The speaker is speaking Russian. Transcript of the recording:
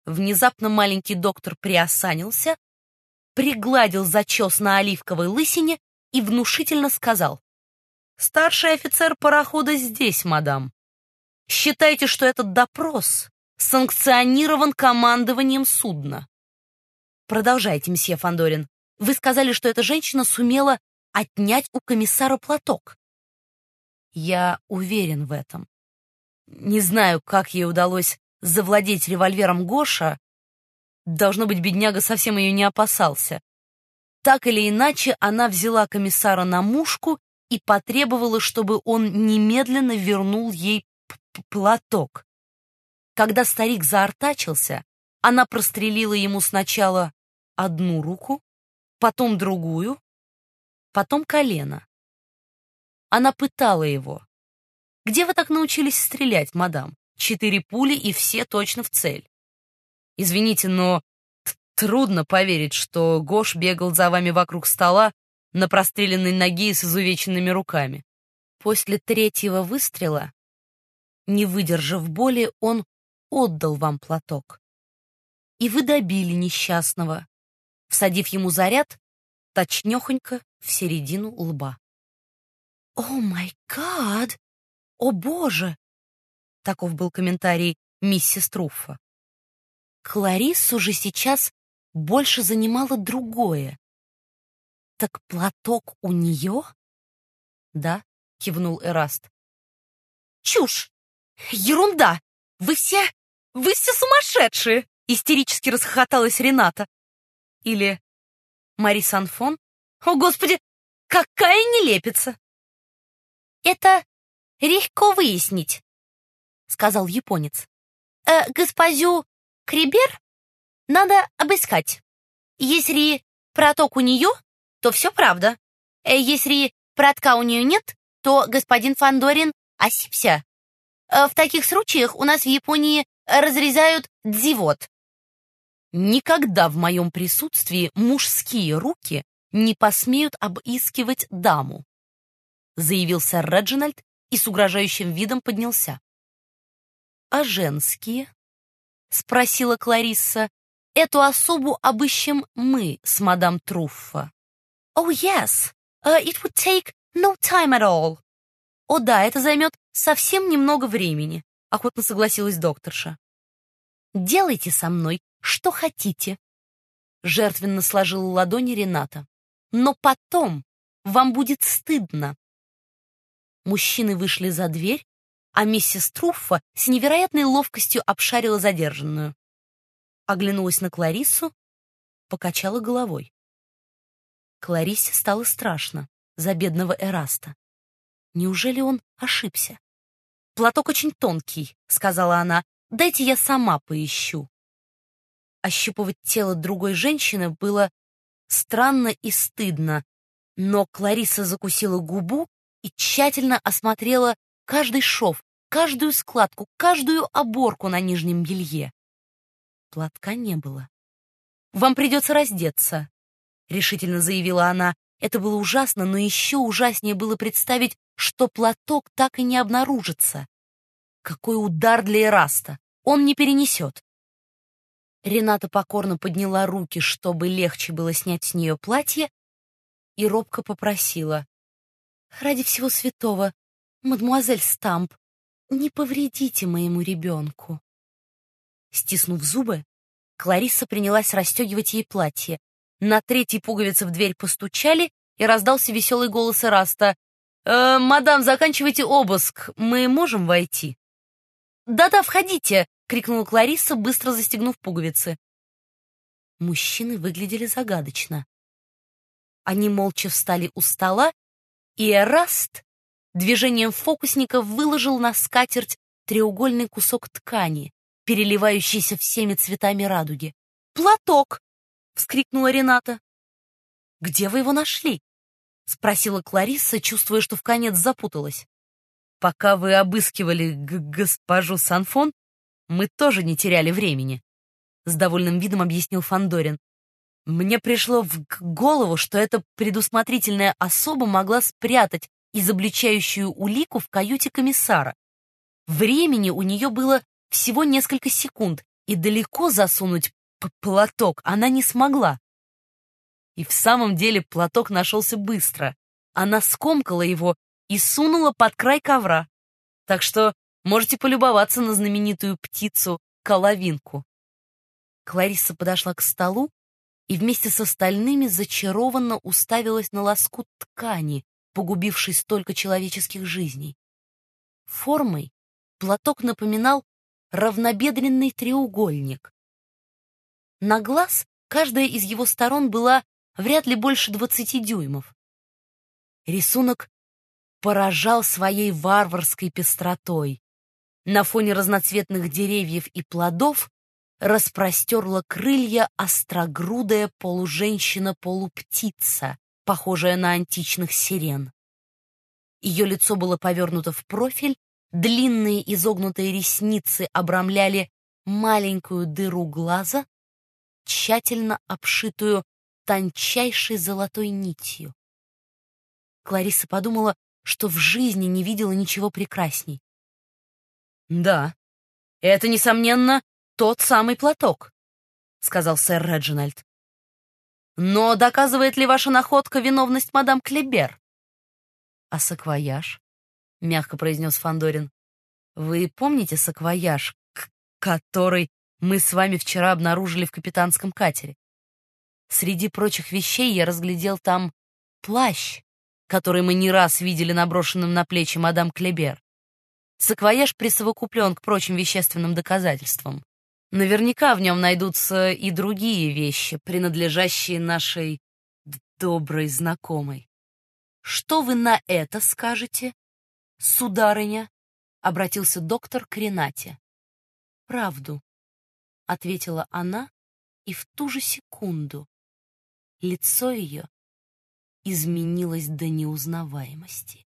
Внезапно маленький доктор приосанился, пригладил зачес на оливковой лысине и внушительно сказал: «Старший офицер парохода здесь, мадам. Считайте, что этот допрос санкционирован командованием судна». Продолжайте, месье Фандорин. Вы сказали, что эта женщина сумела отнять у комиссара платок. Я уверен в этом. Не знаю, как ей удалось завладеть револьвером Гоша. Должно быть, бедняга совсем ее не опасался. Так или иначе, она взяла комиссара на мушку и потребовала, чтобы он немедленно вернул ей платок. Когда старик заортачился, она прострелила ему сначала одну руку, потом другую, потом колено. Она пытала его. «Где вы так научились стрелять, мадам? 4 пули и все точно в цель». «Извините, но трудно поверить, что Гош бегал за вами вокруг стола на простреленной ноге и с изувеченными руками». После 3-го выстрела, не выдержав боли, он отдал вам платок. И вы добили несчастного, всадив ему заряд точнёхонько в середину лба. «О май гад! О боже!» Таков был комментарий миссис Труффа. Клариссу же сейчас больше занимало другое. «Так платок у нее?» «Да», — кивнул Эраст. «Чушь! Ерунда! Вы все сумасшедшие!» — истерически расхохоталась Рената. Или Мари Санфон? О, Господи, какая нелепица! «Это легко выяснить», — сказал японец. «Госпожу Крибер надо обыскать. Если платок у нее, то все правда. Если платка у нее нет, то господин Фандорин ошибся. В таких случаях у нас в Японии разрезают дзивот». «Никогда в моем присутствии мужские руки не посмеют обыскивать даму», заявил сэр Реджинальд и с угрожающим видом поднялся. «А женские?» — спросила Кларисса. «Эту особу обыщем мы с мадам Труффа». «Oh, yes. It would take no time at all». «О да, это займет совсем немного времени», — охотно согласилась докторша. «Делайте со мной что хотите», — жертвенно сложила ладони Рената. «Но потом вам будет стыдно». Мужчины вышли за дверь, а миссис Труффа с невероятной ловкостью обшарила задержанную. Оглянулась на Клариссу, покачала головой. Клариссе стало страшно за бедного Эраста. Неужели он ошибся? «Платок очень тонкий», — сказала она. «Дайте я сама поищу». Ощупывать тело другой женщины было странно и стыдно, но Кларисса закусила губу и тщательно осмотрела каждый шов, каждую складку, каждую оборку на нижнем белье. Платка не было. «Вам придется раздеться», — решительно заявила она. Это было ужасно, но еще ужаснее было представить, что платок так и не обнаружится. Какой удар для Эраста! Он не перенесет. Рената покорно подняла руки, чтобы легче было снять с нее платье, и робко попросила: «Ради всего святого, мадемуазель Стамп, не повредите моему ребенку». Стиснув зубы, Кларисса принялась расстегивать ей платье. На 3-й пуговице в дверь постучали, и раздался веселый голос Эраста: «Мадам, заканчивайте обыск, мы можем войти?» «Да-да, входите!» — крикнула Кларисса, быстро застегнув пуговицы. Мужчины выглядели загадочно. Они молча встали у стола, и Эраст движением фокусника выложил на скатерть треугольный кусок ткани, переливающийся всеми цветами радуги. «Платок!» — вскрикнула Рената. «Где вы его нашли?» — спросила Кларисса, чувствуя, что вконец запуталась. «Пока вы обыскивали госпожу Санфон, мы тоже не теряли времени», — с довольным видом объяснил Фандорин. «Мне пришло в голову, что эта предусмотрительная особа могла спрятать изобличающую улику в каюте комиссара. Времени у нее было всего несколько секунд, и далеко засунуть платок она не смогла. И в самом деле платок нашелся быстро. Она скомкала его и сунула под край ковра. Так что можете полюбоваться на знаменитую птицу-коловинку. Кларисса подошла к столу и вместе с остальными зачарованно уставилась на лоскут ткани, погубивший столько человеческих жизней. Формой платок напоминал равнобедренный треугольник. На глаз каждая из его сторон была вряд ли больше 20 дюймов. Рисунок поражал своей варварской пестротой. На фоне разноцветных деревьев и плодов распростерла крылья острогрудая полуженщина-полуптица, похожая на античных сирен. Ее лицо было повернуто в профиль, длинные изогнутые ресницы обрамляли маленькую дыру глаза, тщательно обшитую тончайшей золотой нитью. Кларисса подумала, что в жизни не видела ничего прекрасней. «Да, это, несомненно, тот самый платок», — сказал сэр Реджинальд. «Но доказывает ли ваша находка виновность мадам Клебер?» «А саквояж?» — мягко произнес Фандорин. «Вы помните саквояж, который мы с вами вчера обнаружили в капитанском катере? Среди прочих вещей я разглядел там плащ, который мы не раз видели наброшенным на плечи мадам Клебер. Саквояж присовокуплен к прочим вещественным доказательствам. Наверняка в нем найдутся и другие вещи, принадлежащие нашей доброй знакомой. Что вы на это скажете, сударыня?» — обратился доктор к Ренате. «Правду», — ответила она, и в ту же секунду лицо ее изменилось до неузнаваемости.